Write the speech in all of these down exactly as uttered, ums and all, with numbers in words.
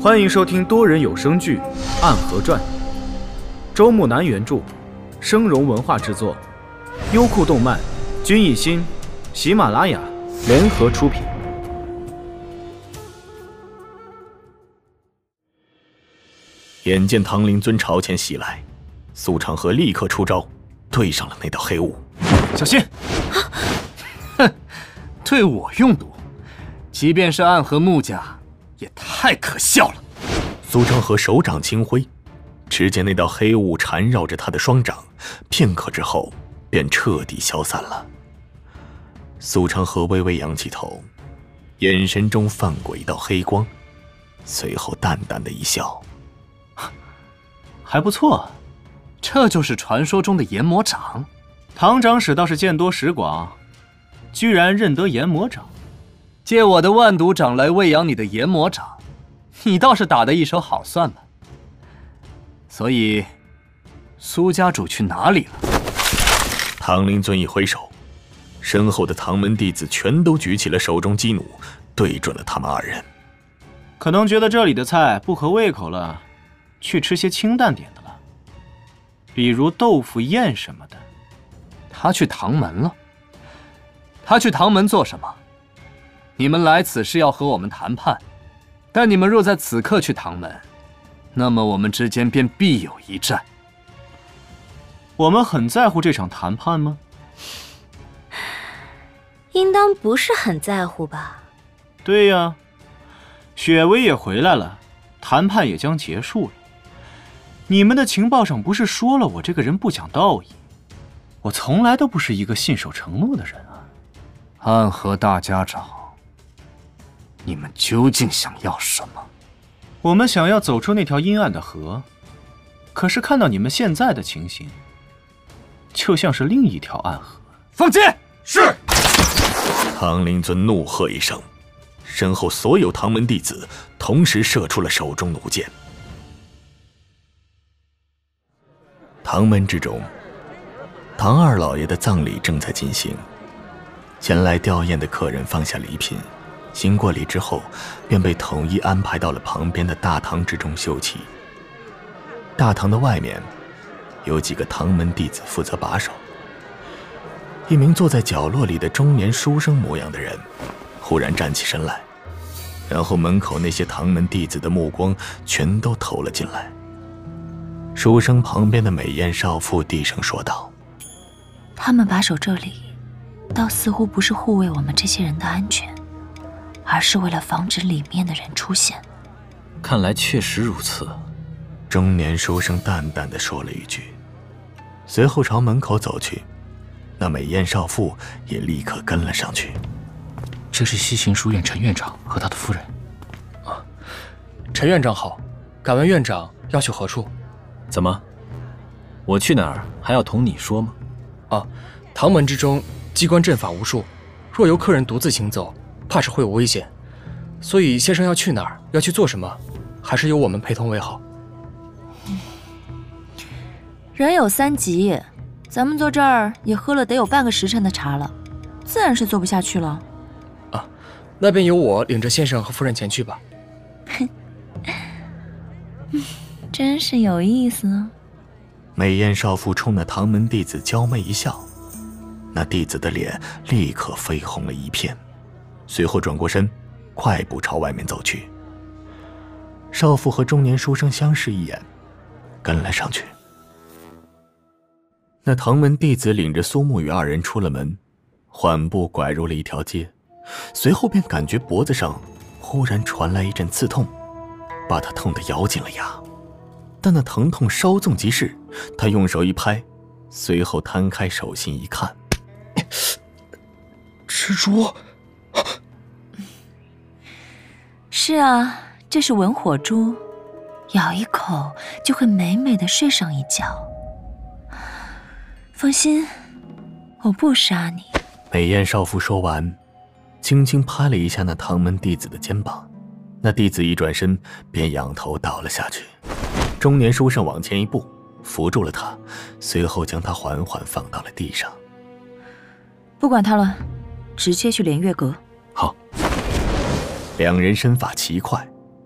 欢迎收听多人有声剧《暗河传》，周木南原著，生荣文化制作，优酷动漫、君艺心、喜马拉雅联合出品。 眼见唐灵尊朝前袭来，苏长河立刻出招，对上了那道黑雾。 小心！哼，对我用毒，即便是暗河木家，也太可笑了。 苏长河手掌轻挥，只见那道黑雾缠绕着他的双掌，片刻之后便彻底消散了。苏长河微微扬起头，眼神中泛过一道黑光，随后淡淡的一笑。 还不错，这就是传说中的研魔掌。 唐长史倒是见多识广，居然认得研魔掌。 借我的万毒掌来喂养你的研魔掌，你倒是打得一手好算吧。所以，苏家主去哪里了？ 唐灵尊一挥手，身后的唐门弟子全都举起了手中鸡弩，对准了他们二人。 可能觉得这里的菜不合胃口了，去吃些清淡点的了，比如豆腐宴什么的。 他去唐门了？他去唐门做什么？你们来此是要和我们谈判，但你们若在此刻去唐门，那么我们之间便必有一战。 我们很在乎这场谈判吗？ 应当不是很在乎吧。 对呀，雪薇也回来了，谈判也将结束了。你们的情报上不是说了我这个人不讲道义？我从来都不是一个信守承诺的人啊。 暗河大家长，你们究竟想要什么？ 我们想要走出那条阴暗的河，可是看到你们现在的情形，就像是另一条暗河。 放箭！是。 唐灵尊怒喝一声，身后所有唐门弟子同时射出了手中弩箭。唐门之中，唐二老爷的葬礼正在进行，前来吊唁的客人放下礼品，行过礼之后，便被统一安排到了旁边的大堂之中休憩。大堂的外面，有几个唐门弟子负责把守。一名坐在角落里的中年书生模样的人，忽然站起身来，然后门口那些唐门弟子的目光全都投了进来。书生旁边的美艳少妇低声说道：“ 他们把守这里，倒似乎不是护卫我们这些人的安全，而是为了防止里面的人出现。” 看来确实如此。 中年书生淡淡地说了一句，随后朝门口走去。那美艳少妇也立刻跟了上去。 这是西行书院陈院长和他的夫人。 啊，陈院长好，敢问院长要去何处？ 怎么？我去哪儿还要同你说吗？ 啊，唐门之中机关阵法无数，若由客人独自行走，怕是会有危险。所以先生要去哪儿，要去做什么，还是由我们陪同为好。 人有三急，咱们坐这儿也喝了得有半个时辰的茶了，自然是坐不下去了。 啊，那便由我领着先生和夫人前去吧。 真是有意思啊。 美艳少妇冲那唐门弟子娇媚一笑，那弟子的脸立刻绯红了一片，随后转过身，快步朝外面走去。少妇和中年书生相视一眼，跟了上去。那唐门弟子领着苏沐雨二人出了门，缓步拐入了一条街，随后便感觉脖子上忽然传来一阵刺痛，把他痛得咬紧了牙。但那疼痛稍纵即逝，他用手一拍，随后摊开手心一看， 蜘蛛。 是啊，这是文火珠，咬一口就会美美的睡上一觉。放心，我不杀你。 美艳少妇说完，轻轻拍了一下那唐门弟子的肩膀，那弟子一转身便仰头倒了下去。中年书生往前一步，扶住了他，随后将他缓缓放到了地上。 不管他了，直接去连月阁。 好。 两人身法奇快，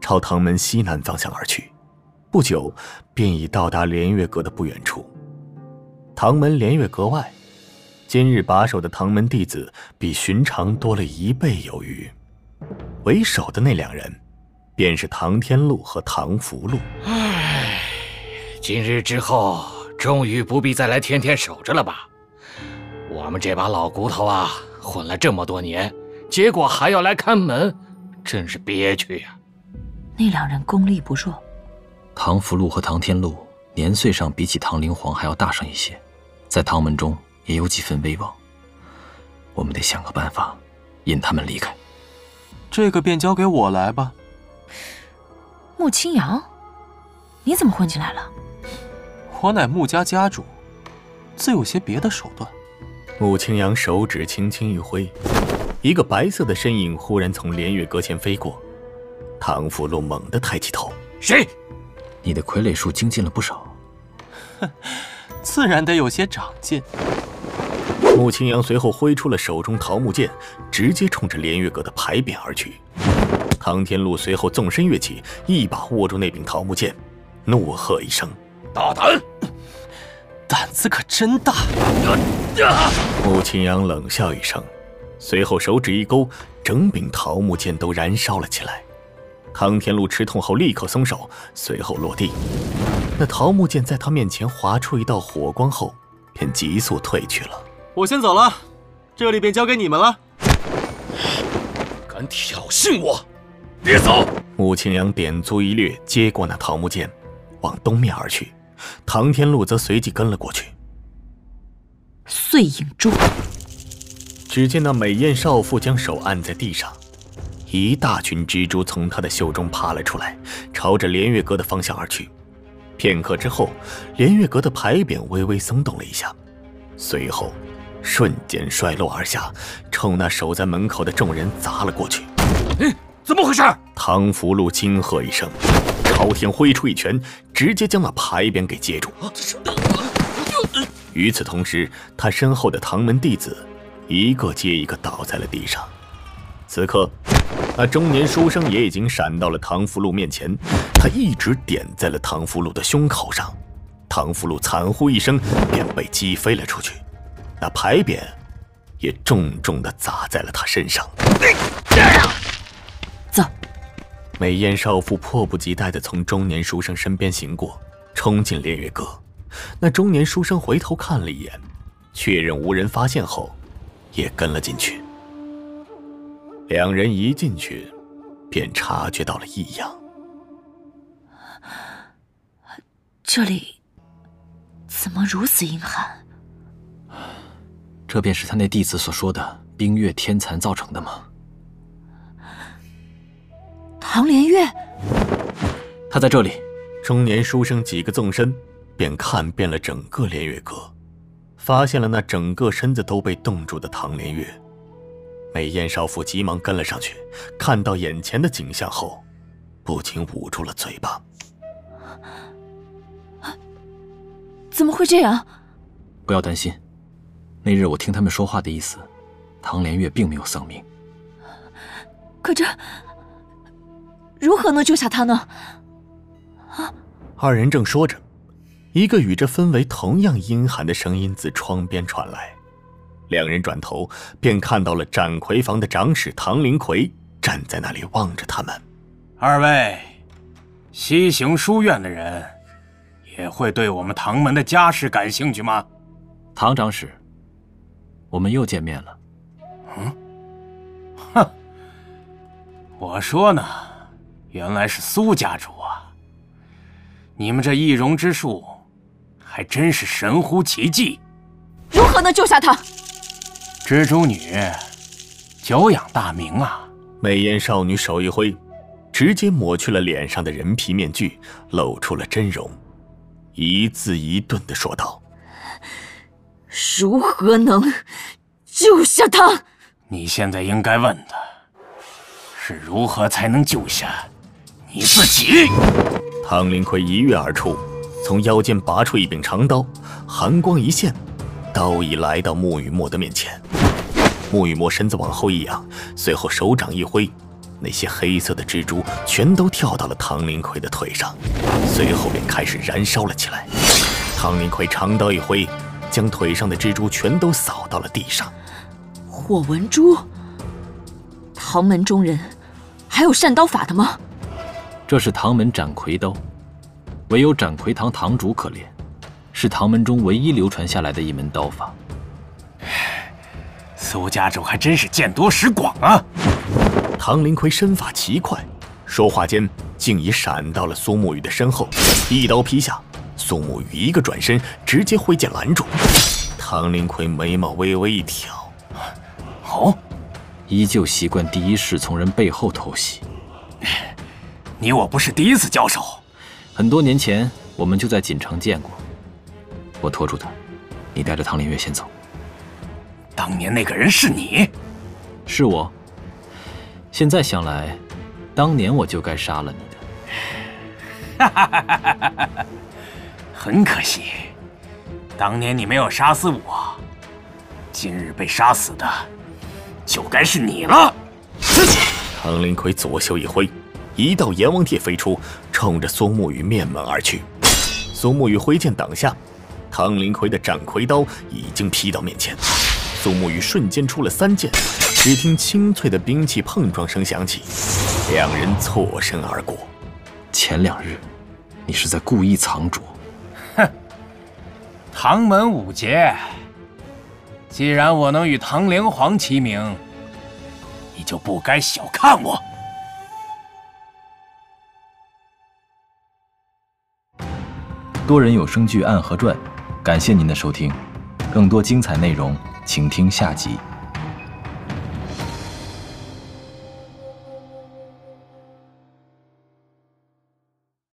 朝唐门西南方向而去，不久便已到达连月阁的不远处。唐门连月阁外，今日把守的唐门弟子比寻常多了一倍有余。为首的那两人，便是唐天禄和唐福禄。 唉，今日之后，终于不必再来天天守着了吧？我们这把老骨头啊，混了这么多年，结果还要来看门，真是憋屈呀。 那两人功力不弱， 唐福禄和唐天禄年岁上比起唐灵皇还要大上一些，在唐门中也有几分威望。我们得想个办法，引他们离开。 这个便交给我来吧。 穆青阳，你怎么混进来了？ 我乃穆家家主，自有些别的手段。 穆青阳手指轻轻一挥，一个白色的身影忽然从连月阁前飞过。唐福禄猛地抬起头：“ 谁？ 你的傀儡术精进了不少。”“ 哼，自然得有些长进。” 穆青阳随后挥出了手中桃木剑，直接冲着连月阁的牌匾而去。唐天禄随后纵身跃起，一把握住那柄桃木剑，怒喝一声：“ 大胆！ 胆子可真大！” 穆青阳冷笑一声，随后手指一勾，整柄桃木剑都燃烧了起来。唐天禄吃痛后立刻松手，随后落地。那桃木剑在他面前划出一道火光后，便急速退去了。 我先走了，这里便交给你们了。 敢挑衅我，别走！ 穆青阳点足一掠，接过那桃木剑，往东面而去。唐天禄则随即跟了过去。 碎影珠。 只见那美艳少妇将手按在地上，一大群蜘蛛从她的袖中爬了出来，朝着连月阁的方向而去。片刻之后，连月阁的牌匾微微松动了一下，随后瞬间摔落而下，冲那守在门口的众人砸了过去。 嗯，怎么回事？ 唐福禄惊喝一声，朝天挥出一拳，直接将那牌匾给接住。与此同时，他身后的唐门弟子一个接一个倒在了地上。此刻，那中年书生也已经闪到了唐福禄面前，他一指点在了唐福禄的胸口上，唐福禄惨呼一声，便被击飞了出去。那牌匾也重重地砸在了他身上。 走！ 美艳少妇迫不及待地从中年书生身边行过，冲进连月阁。那中年书生回头看了一眼，确认无人发现后，也跟了进去。两人一进去，便察觉到了异样。 这里怎么如此阴寒？ 这便是他那弟子所说的冰月天残造成的吗？ 唐连月， 他在这里。 中年书生几个纵身，便看遍了整个连月阁，发现了那整个身子都被冻住的唐连月。美艳少妇急忙跟了上去，看到眼前的景象后，不禁捂住了嘴巴。 怎么会这样？ 不要担心，那日我听他们说话的意思，唐连月并没有丧命。 可这如何能救下他呢？啊！ 二人正说着，一个与这氛围同样阴寒的声音自窗边传来。两人转头，便看到了斩魁房的长史唐灵魁站在那里望着他们。 二位西行书院的人，也会对我们唐门的家事感兴趣吗？ 唐长史，我们又见面了。 嗯，哼，我说呢，原来是苏家主啊！你们这易容之术，还真是神乎其技。 如何能救下他？ 蜘蛛女，久仰大名啊！ 美颜少女手一挥，直接抹去了脸上的人皮面具，露出了真容，一字一顿地说道：“ 如何能救下他？ 你现在应该问的是如何才能救下你自己。” 唐灵魁一跃而出，从腰间拔出一柄长刀，寒光一现，刀已来到穆雨墨的面前。穆雨墨身子往后一仰，随后手掌一挥， 那些黑色的蜘蛛全都跳到了唐林奎的腿上，随后便开始燃烧了起来。唐林奎长刀一挥，将腿上的蜘蛛全都扫到了地上。 火纹珠，唐门中人还有善刀法的吗？ 这是唐门斩魁刀，唯有斩魁堂堂主可练，是唐门中唯一流传下来的一门刀法。 苏家主还真是见多识广啊！ 唐林奎身法奇快，说话间竟已闪到了苏沐雨的身后，一刀劈下。苏沐雨一个转身，直接挥剑拦住。唐林奎眉毛微微一挑， 哦， 依旧习惯第一式从人背后偷袭。 你我不是第一次交手， 很多年前我们就在锦城见过。我拖住他，你带着唐林月先走。 当年那个人是你？ 是我。现在想来，当年我就该杀了你的。哈哈哈哈哈哈！很可惜，当年你没有杀死我，今日被杀死的就该是你了。 唐林奎左袖一挥，一道阎王帖飞出，冲着苏沐雨面门而去。苏沐雨挥剑挡下，唐林奎的斩魁刀已经劈到面前。苏沐雨瞬间出了三剑，只听清脆的兵器碰撞声响起，两人错身而过。 前两日，你是在故意藏拙。 哼，唐门五杰，既然我能与唐灵皇齐名，你就不该小看我。 多人有声剧《暗河传》，感谢您的收听，更多精彩内容，请听下集。